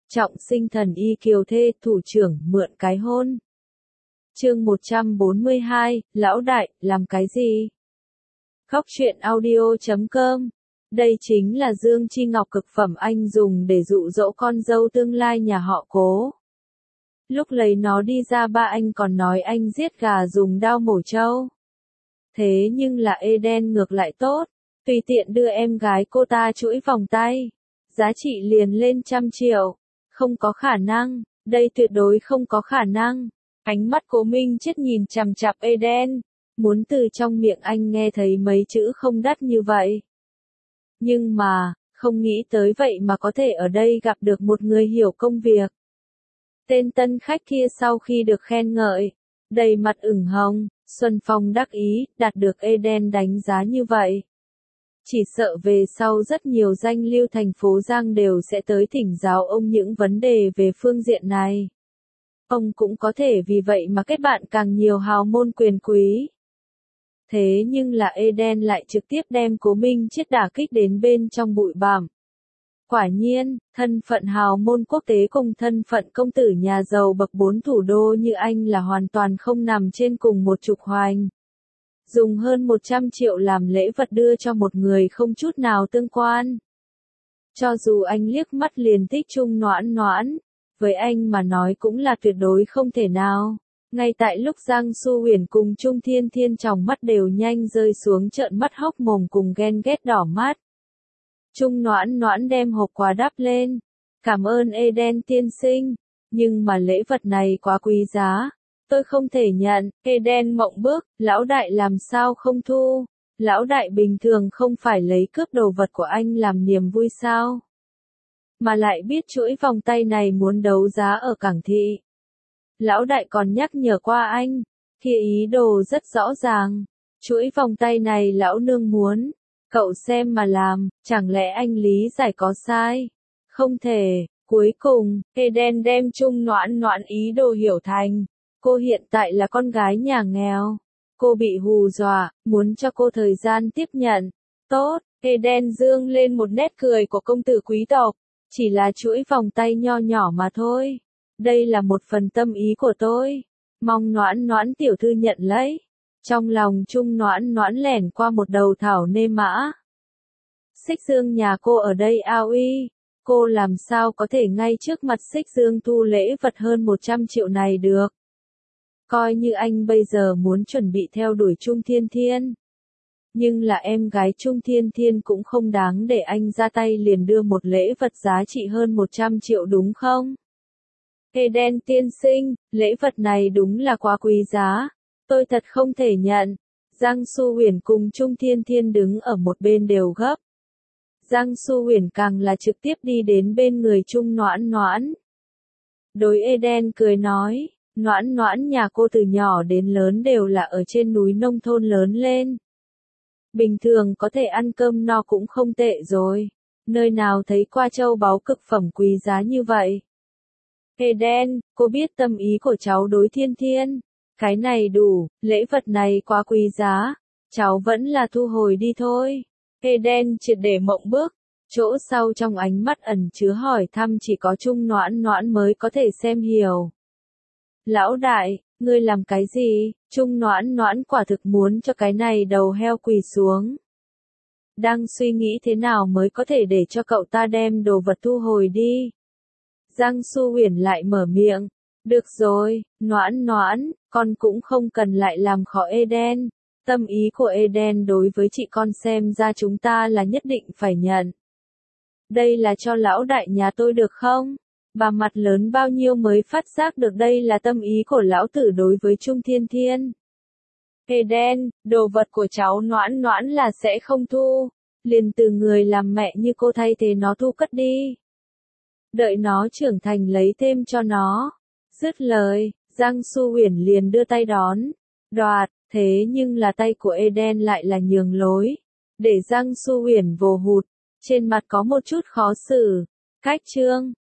Trọng sinh thần y kiều thê, thủ trưởng mượn cái hôn. Chương 142, Lão đại, làm cái gì? Khóc chuyện audio.com. Đây chính là Dương Chi Ngọc cực phẩm anh dùng để dụ dỗ con dâu tương lai nhà họ Cố. Lúc lấy nó đi ra ba anh còn nói anh giết gà dùng dao mổ trâu. Thế nhưng là Eden ngược lại tốt, tùy tiện đưa em gái cô ta chuỗi vòng tay. Giá trị liền lên 100 triệu. Không có khả năng, đây tuyệt đối không có khả năng. Ánh mắt Cố Minh Chết nhìn chằm chằm Eden, muốn từ trong miệng anh nghe thấy mấy chữ không đắt như vậy. Nhưng mà, không nghĩ tới vậy mà có thể ở đây gặp được một người hiểu công việc. Tên tân khách kia sau khi được khen ngợi, đầy mặt ửng hồng, Xuân Phong đắc ý, đạt được Eden đánh giá như vậy. Chỉ sợ về sau rất nhiều danh lưu thành phố Giang đều sẽ tới thỉnh giáo ông những vấn đề về phương diện này. Ông cũng có thể vì vậy mà kết bạn càng nhiều hào môn quyền quý. Thế nhưng là Eden lại trực tiếp đem Cố Minh Chết đả kích đến bên trong bụi bặm. Quả nhiên, thân phận hào môn quốc tế cùng thân phận công tử nhà giàu bậc 4 thủ đô như anh là hoàn toàn không nằm trên cùng một trục hoành. Dùng hơn 100 triệu làm lễ vật đưa cho một người không chút nào tương quan. Cho dù anh liếc mắt liền thích Trung Noãn Noãn, với anh mà nói cũng là tuyệt đối không thể nào. Ngay tại lúc Giang Xu Huyền cùng Trung Thiên Thiên tròng mắt đều nhanh rơi xuống trợn mắt hốc mồm cùng ghen ghét đỏ mắt. Trung Noãn Noãn đem hộp quà đắp lên. Cảm ơn Eden tiên sinh, nhưng mà lễ vật này quá quý giá. Tôi không thể nhận. Eden mộng bước, lão đại làm sao không thu? Lão đại bình thường không phải lấy cướp đồ vật của anh làm niềm vui sao? Mà lại biết chuỗi vòng tay này muốn đấu giá ở Cảng Thị. Lão đại còn nhắc nhở qua anh, kia ý đồ rất rõ ràng. Chuỗi vòng tay này lão nương muốn, cậu xem mà làm, chẳng lẽ anh lý giải có sai? Không thể. Cuối cùng, Eden đem Trung Noãn Noãn ý đồ hiểu thành, cô hiện tại là con gái nhà nghèo. Cô bị hù dọa, muốn cho cô thời gian tiếp nhận. Tốt, Eden dương lên một nét cười của công tử quý tộc. Chỉ là chuỗi vòng tay nho nhỏ mà thôi. Đây là một phần tâm ý của tôi. Mong Noãn Noãn tiểu thư nhận lấy. Trong lòng Trung Noãn Noãn lẻn qua một đầu thảo nê mã. Xích Dương nhà cô ở đây ao uy. Cô làm sao có thể ngay trước mặt Xích Dương thu lễ vật hơn 100 triệu này được. Coi như anh bây giờ muốn chuẩn bị theo đuổi Trung Thiên Thiên. Nhưng là em gái Trung Thiên Thiên cũng không đáng để anh ra tay liền đưa một lễ vật giá trị hơn 100 triệu đúng không? Eden tiên sinh, lễ vật này đúng là quá quý giá. Tôi thật không thể nhận. Giang Xu Huyền cùng Trung Thiên Thiên đứng ở một bên đều gấp. Giang Xu Huyền càng là trực tiếp đi đến bên người Trung Noãn Noãn. Đối Eden cười nói, Noãn Noãn nhà cô từ nhỏ đến lớn đều là ở trên núi nông thôn lớn lên. Bình thường có thể ăn cơm no cũng không tệ rồi. Nơi nào thấy qua châu báu cực phẩm quý giá như vậy. Eden, cô biết tâm ý của cháu đối Thiên Thiên. Cái này đủ, lễ vật này quá quý giá. Cháu vẫn là thu hồi đi thôi. Eden triệt để mộng bước. Chỗ sau trong ánh mắt ẩn chứa hỏi thăm chỉ có Trung Noãn Noãn mới có thể xem hiểu. Lão đại, ngươi làm cái gì? Trung Noãn Noãn quả thực muốn cho cái này đầu heo quỳ xuống. Đang suy nghĩ thế nào mới có thể để cho cậu ta đem đồ vật thu hồi đi. Giang Xu Huyền lại mở miệng. Được rồi, Noãn Noãn, con cũng không cần lại làm khó Eden. Tâm ý của Eden đối với chị con xem ra chúng ta là nhất định phải nhận. Đây là cho lão đại nhà tôi được không? Bà mặt lớn bao nhiêu mới phát giác được đây là tâm ý của lão tử đối với Trung Thiên Thiên. Eden, đồ vật của cháu Noãn Noãn là sẽ không thu. Liền từ người làm mẹ như cô thay thế nó thu cất đi. Đợi nó trưởng thành lấy thêm cho nó. Dứt lời, Giang Xu Huyền liền đưa tay đón. Đoạt, thế nhưng là tay của Eden lại là nhường lối. Để Giang Xu Huyền vồ hụt. Trên mặt có một chút khó xử. Cách chương.